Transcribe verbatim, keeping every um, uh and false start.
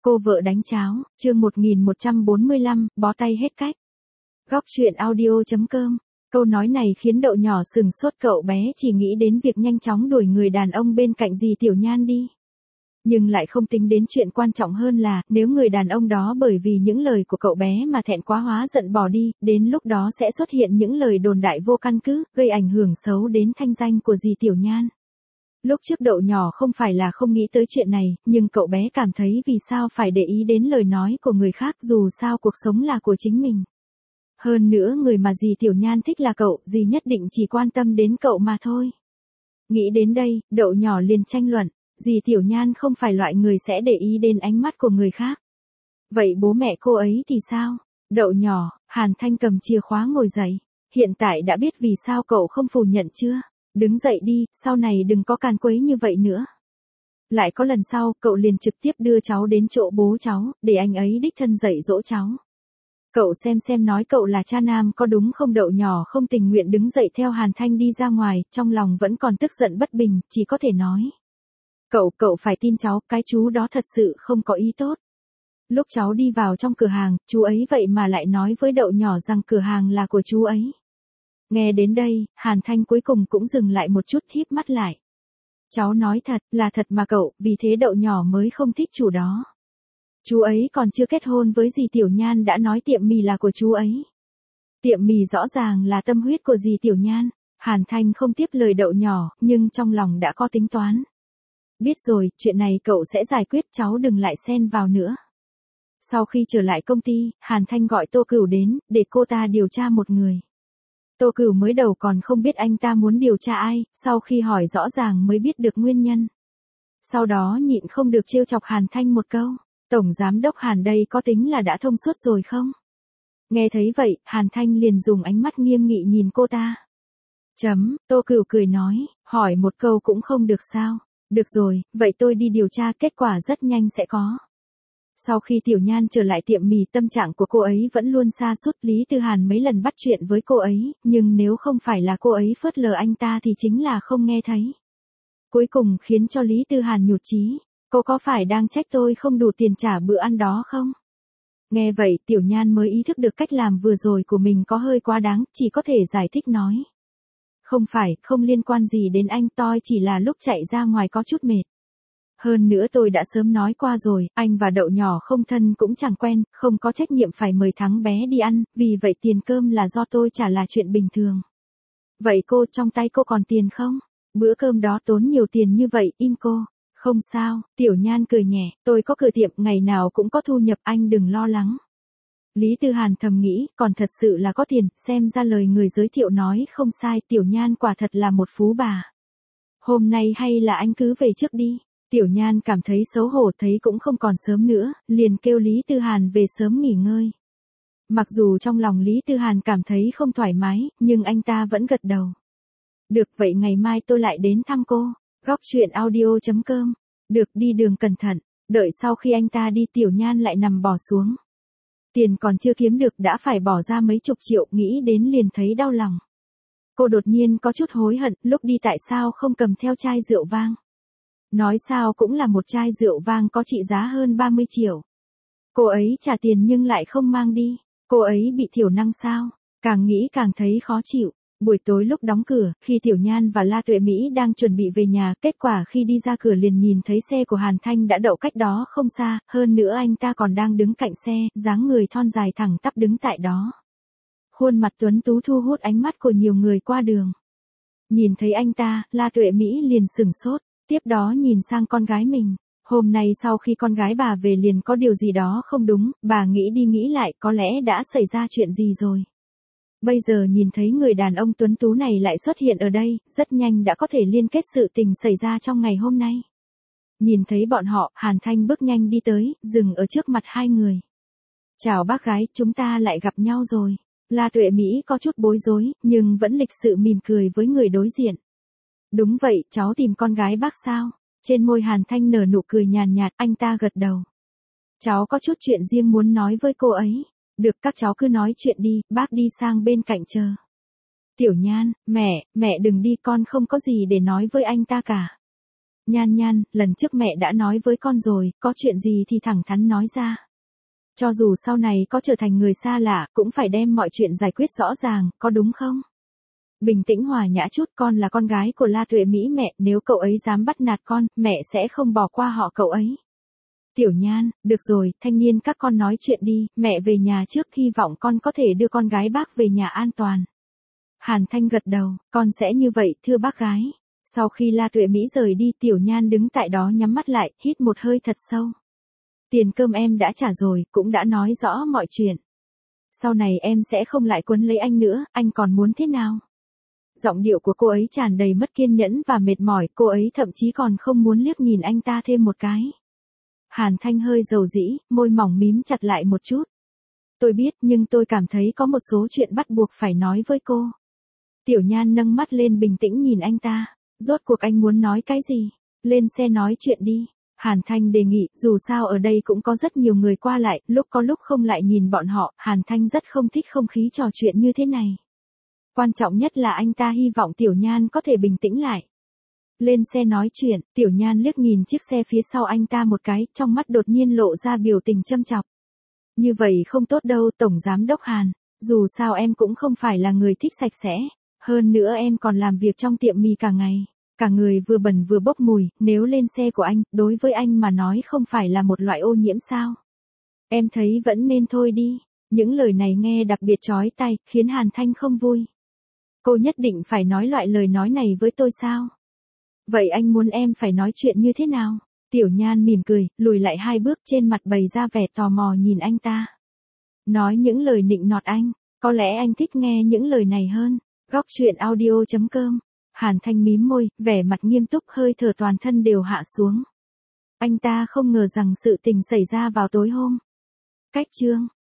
Cô vợ đánh cháo, chương một nghìn một trăm bốn mươi lăm, bó tay hết cách. Góc truyện audio chấm com. Câu nói này khiến Đậu Nhỏ sừng sốt, cậu bé chỉ nghĩ đến việc nhanh chóng đuổi người đàn ông bên cạnh dì Tiểu Nhan đi. Nhưng lại không tính đến chuyện quan trọng hơn là, nếu người đàn ông đó bởi vì những lời của cậu bé mà thẹn quá hóa giận bỏ đi, đến lúc đó sẽ xuất hiện những lời đồn đại vô căn cứ, gây ảnh hưởng xấu đến thanh danh của dì Tiểu Nhan. Lúc trước Đậu Nhỏ không phải là không nghĩ tới chuyện này, nhưng cậu bé cảm thấy vì sao phải để ý đến lời nói của người khác, dù sao cuộc sống là của chính mình. Hơn nữa người mà dì Tiểu Nhan thích là cậu, dì nhất định chỉ quan tâm đến cậu mà thôi. Nghĩ đến đây, Đậu Nhỏ liền tranh luận, dì Tiểu Nhan không phải loại người sẽ để ý đến ánh mắt của người khác. Vậy bố mẹ cô ấy thì sao? Đậu Nhỏ, Hàn Thanh cầm chìa khóa ngồi dậy. Hiện tại đã biết vì sao cậu không phủ nhận chưa? Đứng dậy đi, sau này đừng có càn quấy như vậy nữa. Lại có lần sau, cậu liền trực tiếp đưa cháu đến chỗ bố cháu, để anh ấy đích thân dạy dỗ cháu. Cậu xem xem nói cậu là cha nam có đúng không? Đậu Nhỏ không tình nguyện đứng dậy theo Hàn Thanh đi ra ngoài, trong lòng vẫn còn tức giận bất bình, chỉ có thể nói. Cậu, cậu phải tin cháu, cái chú đó thật sự không có ý tốt. Lúc cháu đi vào trong cửa hàng, chú ấy vậy mà lại nói với Đậu Nhỏ rằng cửa hàng là của chú ấy. Nghe đến đây, Hàn Thanh cuối cùng cũng dừng lại một chút, híp mắt lại. Cháu nói thật, là thật mà cậu, vì thế Đậu Nhỏ mới không thích chủ đó. Chú ấy còn chưa kết hôn với dì Tiểu Nhan đã nói tiệm mì là của chú ấy. Tiệm mì rõ ràng là tâm huyết của dì Tiểu Nhan. Hàn Thanh không tiếp lời Đậu Nhỏ, nhưng trong lòng đã có tính toán. Biết rồi, chuyện này cậu sẽ giải quyết, cháu đừng lại xen vào nữa. Sau khi trở lại công ty, Hàn Thanh gọi Tô Cửu đến, để cô ta điều tra một người. Tô Cửu mới đầu còn không biết anh ta muốn điều tra ai, sau khi hỏi rõ ràng mới biết được nguyên nhân. Sau đó nhịn không được trêu chọc Hàn Thanh một câu, Tổng Giám đốc Hàn đây có tính là đã thông suốt rồi không? Nghe thấy vậy, Hàn Thanh liền dùng ánh mắt nghiêm nghị nhìn cô ta. Chấm, Tô Cửu cười nói, hỏi một câu cũng không được sao? Được rồi, vậy tôi đi điều tra, kết quả rất nhanh sẽ có. Sau khi Tiểu Nhan trở lại tiệm mì, tâm trạng của cô ấy vẫn luôn sa sút. Lý Tư Hàn mấy lần bắt chuyện với cô ấy, nhưng nếu không phải là cô ấy phớt lờ anh ta thì chính là không nghe thấy. Cuối cùng khiến cho Lý Tư Hàn nhụt chí. Cô có phải đang trách tôi không đủ tiền trả bữa ăn đó không? Nghe vậy, Tiểu Nhan mới ý thức được cách làm vừa rồi của mình có hơi quá đáng, chỉ có thể giải thích nói. Không phải, không liên quan gì đến anh, tôi chỉ là lúc chạy ra ngoài có chút mệt. Hơn nữa tôi đã sớm nói qua rồi, anh và Đậu Nhỏ không thân cũng chẳng quen, không có trách nhiệm phải mời thằng bé đi ăn, vì vậy tiền cơm là do tôi trả là chuyện bình thường. Vậy cô, trong tay cô còn tiền không? Bữa cơm đó tốn nhiều tiền như vậy, im cô. Không sao, Tiểu Nhan cười nhẹ, tôi có cửa tiệm, ngày nào cũng có thu nhập, anh đừng lo lắng. Lý Tư Hàn thầm nghĩ, còn thật sự là có tiền, xem ra lời người giới thiệu nói không sai, Tiểu Nhan quả thật là một phú bà. Hôm nay hay là anh cứ về trước đi. Tiểu Nhan cảm thấy xấu hổ, thấy cũng không còn sớm nữa, liền kêu Lý Tư Hàn về sớm nghỉ ngơi. Mặc dù trong lòng Lý Tư Hàn cảm thấy không thoải mái, nhưng anh ta vẫn gật đầu. Được, vậy ngày mai tôi lại đến thăm cô. Góc truyện audio chấm com. Được, đi đường cẩn thận. Đợi sau khi anh ta đi, Tiểu Nhan lại nằm bò xuống. Tiền còn chưa kiếm được đã phải bỏ ra mấy chục triệu, nghĩ đến liền thấy đau lòng. Cô đột nhiên có chút hối hận, lúc đi tại sao không cầm theo chai rượu vang. Nói sao cũng là một chai rượu vang có trị giá hơn ba mươi triệu. Cô ấy trả tiền nhưng lại không mang đi. Cô ấy bị thiểu năng sao? Càng nghĩ càng thấy khó chịu. Buổi tối lúc đóng cửa, khi Tiểu Nhan và La Tuệ Mỹ đang chuẩn bị về nhà, kết quả khi đi ra cửa liền nhìn thấy xe của Hàn Thanh đã đậu cách đó không xa, hơn nữa anh ta còn đang đứng cạnh xe, dáng người thon dài thẳng tắp đứng tại đó. Khuôn mặt tuấn tú thu hút ánh mắt của nhiều người qua đường. Nhìn thấy anh ta, La Tuệ Mỹ liền sửng sốt, tiếp đó nhìn sang con gái mình. Hôm nay sau khi con gái bà về liền có điều gì đó không đúng, bà nghĩ đi nghĩ lại có lẽ đã xảy ra chuyện gì rồi. Bây giờ nhìn thấy người đàn ông tuấn tú này lại xuất hiện ở đây, rất nhanh đã có thể liên kết sự tình xảy ra trong ngày hôm nay. Nhìn thấy bọn họ, Hàn Thanh bước nhanh đi tới, dừng ở trước mặt hai người. Chào bác gái, chúng ta lại gặp nhau rồi. La Tuệ Mỹ có chút bối rối, nhưng vẫn lịch sự mỉm cười với người đối diện. Đúng vậy, cháu tìm con gái bác sao? Trên môi Hàn Thanh nở nụ cười nhàn nhạt, anh ta gật đầu. Cháu có chút chuyện riêng muốn nói với cô ấy. Được, các cháu cứ nói chuyện đi, bác đi sang bên cạnh chờ. Tiểu Nhan, mẹ, mẹ đừng đi, con không có gì để nói với anh ta cả. Nhan Nhan, lần trước mẹ đã nói với con rồi, có chuyện gì thì thẳng thắn nói ra. Cho dù sau này có trở thành người xa lạ, cũng phải đem mọi chuyện giải quyết rõ ràng, có đúng không? Bình tĩnh hòa nhã chút, con là con gái của La Tuệ Mỹ mẹ, nếu cậu ấy dám bắt nạt con, mẹ sẽ không bỏ qua họ cậu ấy. Tiểu Nhan, được rồi, thanh niên các con nói chuyện đi, mẹ về nhà trước, hy vọng con có thể đưa con gái bác về nhà an toàn. Hàn Thanh gật đầu, con sẽ như vậy, thưa bác gái. Sau khi La Tuệ Mỹ rời đi, Tiểu Nhan đứng tại đó nhắm mắt lại, hít một hơi thật sâu. Tiền cơm em đã trả rồi, cũng đã nói rõ mọi chuyện. Sau này em sẽ không lại quấn lấy anh nữa, anh còn muốn thế nào? Giọng điệu của cô ấy tràn đầy mất kiên nhẫn và mệt mỏi, cô ấy thậm chí còn không muốn liếc nhìn anh ta thêm một cái. Hàn Thanh hơi dầu dĩ, môi mỏng mím chặt lại một chút. Tôi biết, nhưng tôi cảm thấy có một số chuyện bắt buộc phải nói với cô. Tiểu Nhan nâng mắt lên bình tĩnh nhìn anh ta. Rốt cuộc anh muốn nói cái gì? Lên xe nói chuyện đi. Hàn Thanh đề nghị, dù sao ở đây cũng có rất nhiều người qua lại, lúc có lúc không lại nhìn bọn họ, Hàn Thanh rất không thích không khí trò chuyện như thế này. Quan trọng nhất là anh ta hy vọng Tiểu Nhan có thể bình tĩnh lại. Lên xe nói chuyện, Tiểu Nhan liếc nhìn chiếc xe phía sau anh ta một cái, trong mắt đột nhiên lộ ra biểu tình châm chọc. Như vậy không tốt đâu, Tổng Giám đốc Hàn, dù sao em cũng không phải là người thích sạch sẽ, hơn nữa em còn làm việc trong tiệm mì cả ngày, cả người vừa bẩn vừa bốc mùi, nếu lên xe của anh, đối với anh mà nói không phải là một loại ô nhiễm sao? Em thấy vẫn nên thôi đi. Những lời này nghe đặc biệt chói tai, khiến Hàn Thanh không vui. Cô nhất định phải nói loại lời nói này với tôi sao? Vậy anh muốn em phải nói chuyện như thế nào? Tiểu Nhan mỉm cười, lùi lại hai bước, trên mặt bày ra vẻ tò mò nhìn anh ta. Nói những lời nịnh nọt anh, có lẽ anh thích nghe những lời này hơn. Góc truyện audio chấm com. Hàn Thanh mím môi, vẻ mặt nghiêm túc, hơi thở toàn thân đều hạ xuống. Anh ta không ngờ rằng sự tình xảy ra vào tối hôm. Cách chương